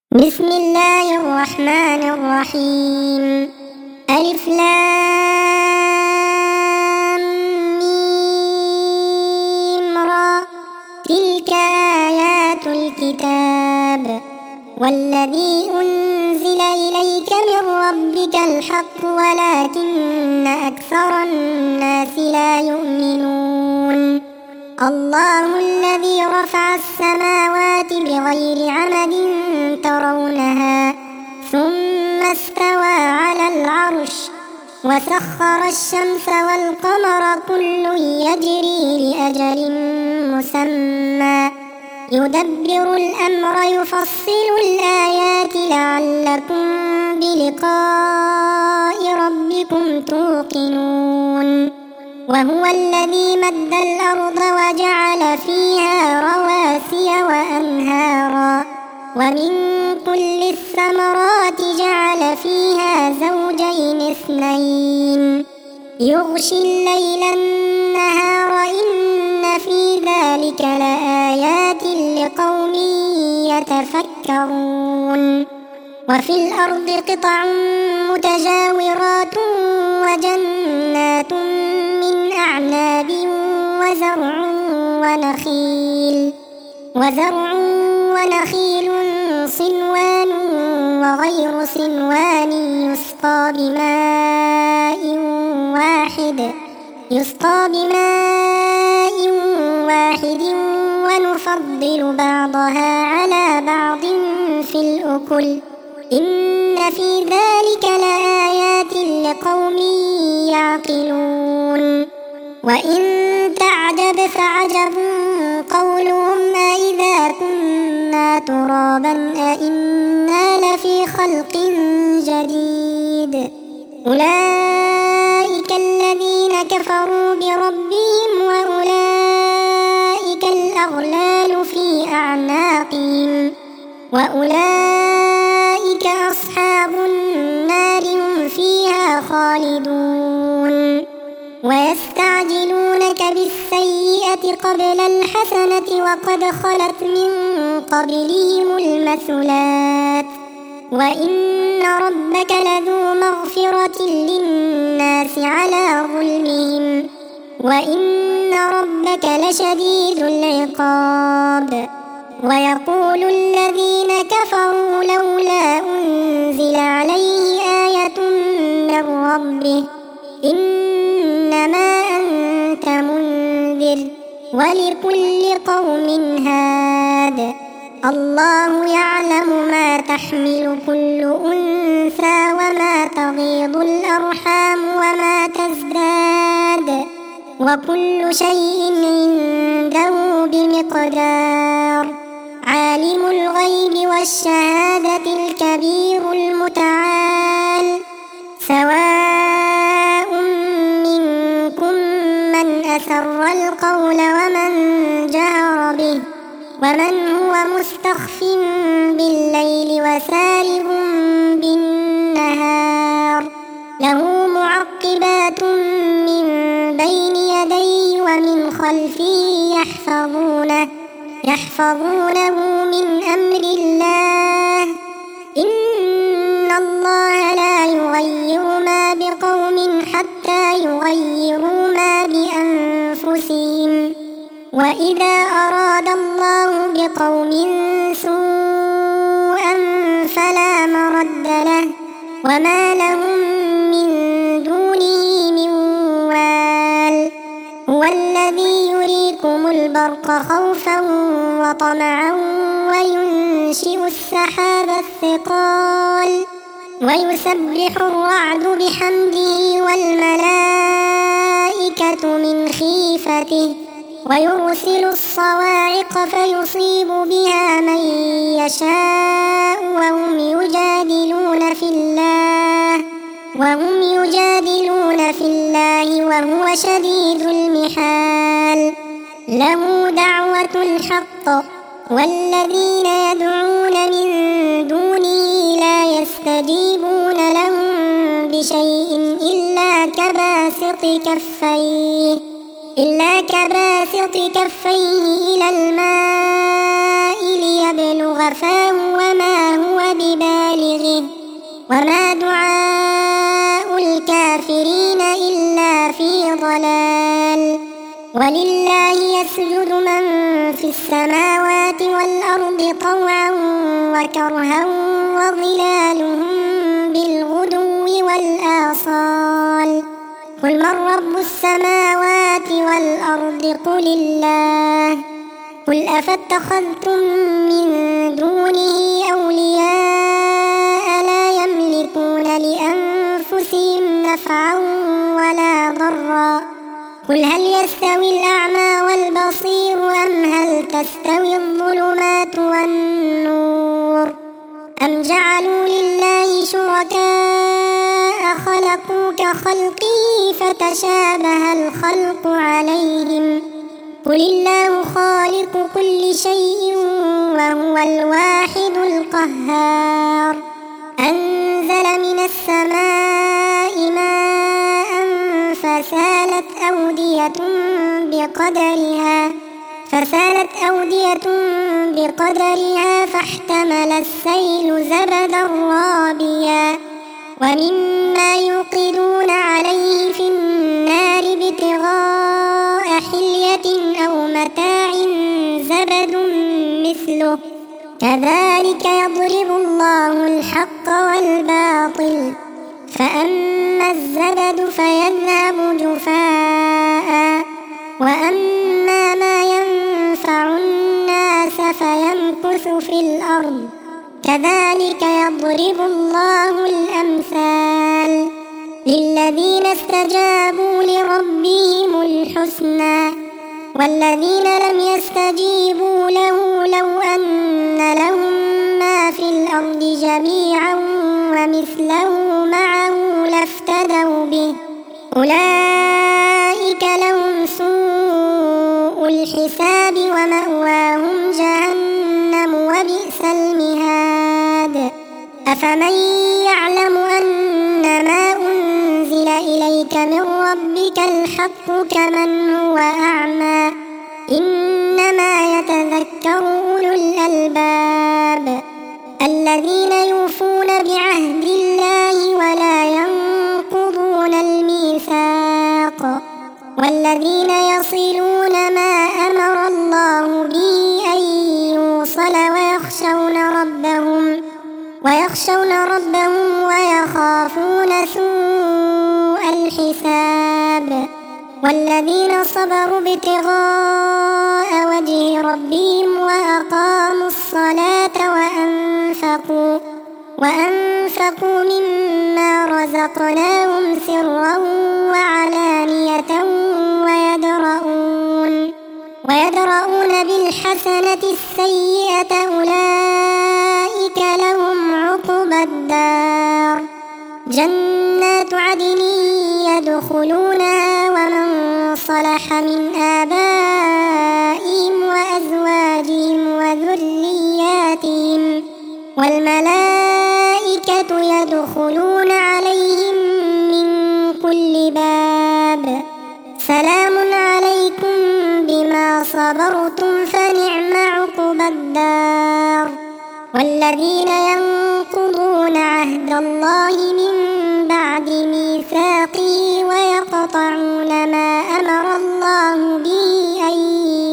بسم الله الرحمن الرحيم. ألف لام ميم را. تلك آيات الكتاب والذي أنزل إليك من ربك الحق ولكن أكثر الناس لا يؤمنون. الله الذي رفع السماوات بغير عمد ترونها ثم استوى على العرش وسخر الشمس والقمر كل يجري لأجل مسمى يدبر الأمر يفصل الآيات لعلكم بلقاء ربكم توقنون. وهو الذي مد الأرض وجعل فيها رواسي وأنهارا ومن كل الثمرات جعل فيها زوجين اثنين يغشي الليل النهار إن في ذلك لآيات لقوم يتفكرون. وفي الأرض قطع متجاورات وجنات من أعناب وزرع ونخيل صنوان وغير صنوان يسقى بماء واحد ونفضل بعضها على بعض في الأكل إن في ذلك لآيات لقوم يعقلون. وإن تعجب فعجب قولهم أإذا كنا ترابا أإنا لفي خلق جديد. أولئك الذين كفروا بربهم وأولئك الأغلال في أعناقهم وأولئك أصحاب النار هم فيها خالدون. ويستعجلونك بالسيئة قبل الحسنة وقد خلت من قبلهم المثلات وإن ربك لذو مغفرة للناس على ظلمهم وإن ربك لشديد العقاب. ويقول الذين كفروا لولا أنزل عليه آية من ربه إنما أنت منذر ولكل قوم هاد. الله يعلم ما تحمل كل أنثى وما تغيض الأرحام وما تزداد وكل شيء عنده بمقدار. عالم الغيب والشهادة الكبير المتعال. سواء منكم من أسر القول ومن جهر به ومن هو مستخف بالليل وسارب بالنهار له معقبات من بين يديه ومن خلفه يحفظونه من أمر الله إن الله لا يغير ما بقوم حتى يغيروا ما بأنفسهم وإذا أراد الله بقوم سوءا فلا مرد له وما لهم من دونه من وال. هو الذي يريكم البرق خوفا وطمعا وينشئ السحاب الثقال ويسبح الرعد بحمده والملائكة من خيفته ويرسل الصواعق فيصيب بها من يشاء وهم يجادلون في الله وهو شديد المحال. له دعوة الحق والذين يدعون من دونه لا يستجيبون لهم بشيء إلا كباسط كفيه إلى الماء ليبلغ فاه وما هو وما دعاء الكافرين إلا في ضلال. ولله يسجد من في السماوات والأرض طوعا وكرها وظلالهم بالغدو والآصال. قل من رب السماوات والأرض قل الله. قل أفاتخذتم من دونه أولياء لا يملكون لأنفسهم نفعا ولا ضرا. قل هل يستوي الأعمى والبصير أم هل تستوي الظلمات والنور أم جعلوا لله شركاء خلقوا كخلقه فتشابه الخلق عليهم. قل الله خالق كل شيء وهو الواحد القهار. أنزل من السماء ماء فسالت أودية بقدرها فاحتمل السيل زبدا رابيا ومما يوقدون عليه في النار ابتغاء حلية أو متاع زبد مثله كذلك يضرب الله الحق والباطل. فأما الزبد فيذهب جفاء وأما ما ينفع الناس فيمكث في الأرض كذلك يضرب الله الأمثال. للذين استجابوا لربهم الحسنى والذين لم يستجيبوا له لو أن لهم ما في الأرض جميعا ومثله معه لافتدوا به أولئك لهم سوء الحساب ومأواهم جهنم وبئس المهاد. أفمن يعلم أنما أنزل إليك من ربك الحق كمن هو أعمى إنما يتذكر أولو الألباب الذين يوفون بعهد الله ولا ينقضون الميثاق والذين يصلون ما أمر الله به أن يوصل ويخشون ربهم ويخافون سوء الحساب. والذين صبروا ابتغاء وجه ربهم وأقاموا الصلاة وأنفقوا مما رزقناهم سرا وعلانية ويدرؤون بالحسنة السيئة أولئك لهم عقبى الدار. جنات عدن يدخلونها ومن صلح من آبائهم وأزواجهم وذرياتهم والملائكة يدخلون عليهم من كل باب سلام عليكم بما صبرتم فنعم عقبى الدار. والذين ينقضون عهد الله من بعد ميثاقه ويقطعون ما أمر الله به أن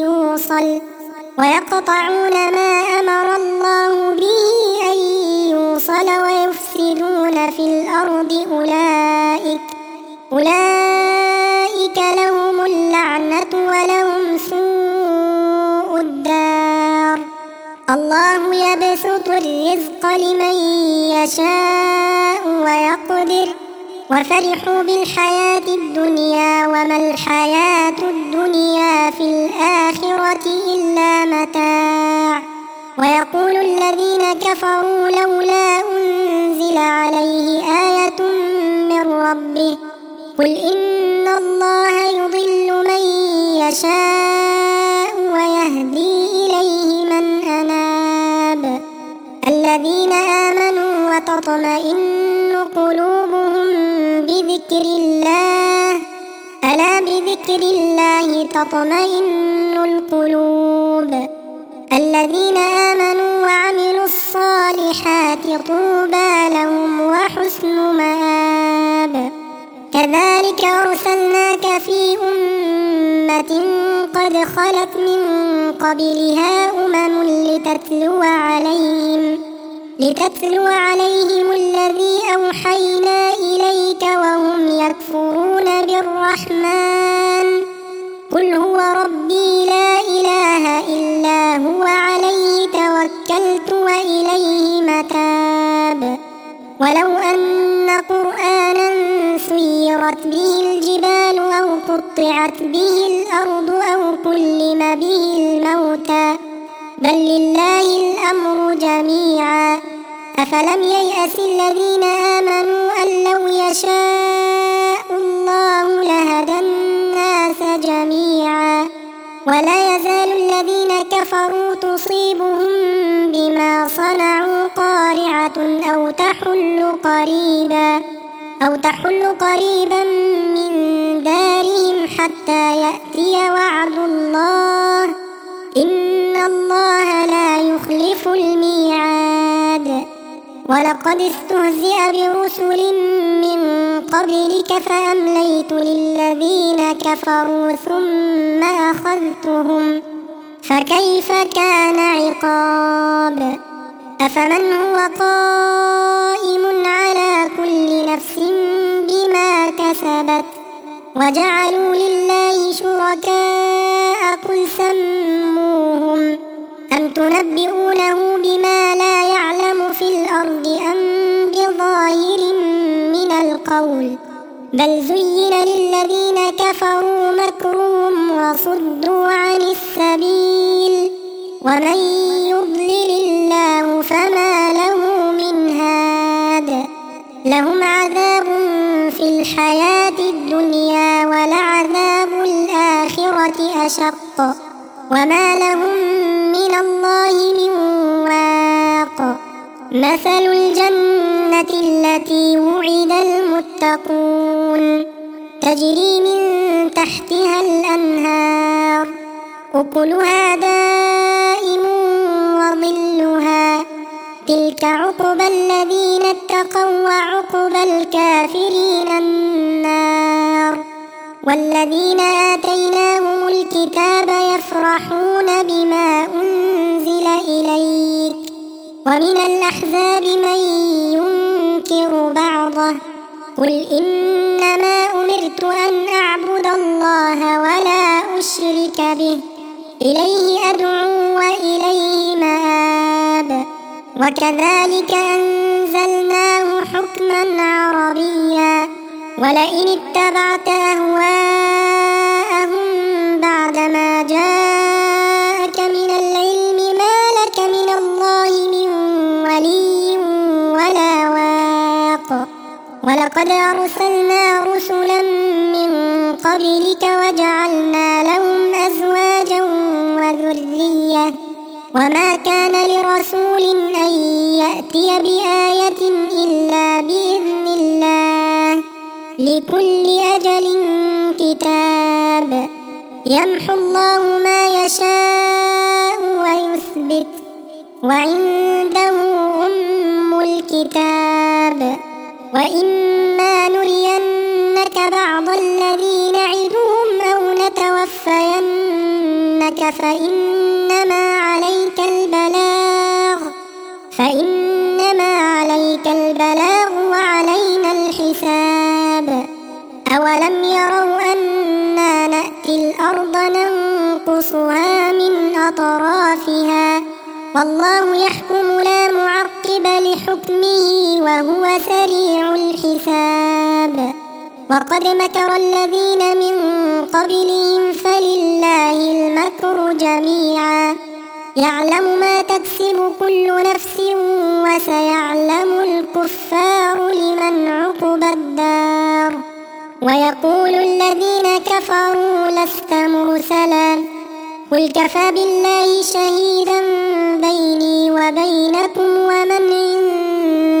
يوصل ويفسدون في الأرض أولئك لهم اللعنة ولهم سوء الدار. الله يبسط الرزق لمن يشاء ويقدر وفرحوا بالحياة الدنيا وما الحياة الدنيا في الآخرة إلا متاع. ويقول الذين كفروا لولا أنزل عليه آية من ربه قل إن الله يضل من يشاء ويهدي إليه من أناب. الذين آمنوا وتطمئن قلوبهم بذكر الله ألا بذكر الله تطمئن القلوب. الذين آمنوا وعملوا الصالحات طوبى لهم وحسن مآب. كذلك أرسلناك في أمة قد خلت من قبلها لتتلو عليهم الذي أوحينا إليك وهم يكفرون بالرحمن. قل هو ربي لا إله إلا هو عليه توكلت وإليه متاب. ولو أن قرآنا سيرت به الجبال أو قطعت به الأرض أو كلم به الموتى بل لله الأمر جميعا. أفلم ييأس الذين آمنوا أن لو يشاء الله لهدى الناس جميعا. ولا يزال الذين كفروا تصيبهم بما صنعوا قارعة أو تحل قريبا من دارهم حتى يأتي وعد الله إن الله لا يخلف الميعاد. ولقد استهزئ برسل من قبلك فأمليت للذين كفروا ثم أخذتهم فكيف كان عقاب. أفمن هو قائم على كل نفس بما كسبت وجعلوا لله شركاء قل سموهم أم تنبئونه بما لا يعلم في الأرض أم بظاهر من القول بل زين للذين كفروا مكرهم وصدوا عن السبيل ومن يضلل الله فما له من هاد. لهم عذاب في الحياة الدنيا ولعذاب الآخرة أشق وما لهم من الله من واق. مثل الجنة التي وعد المتقون تجري من تحتها الأنهار أكلها دائم وظلها تلك عقبى الذين اتقوا وعقبى الكافرين النار. والذين آتيناهم الكتاب يفرحون بما أنزل إليك ومن الأحزاب من ينكر بعضه قل إنما أمرت أن أعبد الله ولا أشرك به إليه أدعو وإليه مآب. وكذلك أنزلناه حكما عربيا ولئن اتبعت أهواءهم بعدما جاءك من العلم ما لك من الله من ولي ولا واق. ولقد أرسلنا رسلا من قبلك وجعلنا لهم أزواجا وذرية وما كان لرسول أن يأتي بآية إلا بإذن الله لكل أجل كتاب. يمحو الله ما يشاء ويثبت وعنده أم الكتاب. وإما نرينك بعض الذي نعدهم أو نتوفينك فإنما عليك البلاغ وعلينا الحساب. أولم يروا أنا نأتي الأرض ننقصها من أطرافها والله يحكم لا معقب لحكمه وهو سريع الحساب. وقد مكر الذين من قبلهم فلله المكر جميعا يعلم ما تكسب كل نفس وسيعلم الكفار لمن عقبى الدار. ويقول الذين كفروا لست مرسلا قل كفى بالله شهيدا بيني وبينكم ومن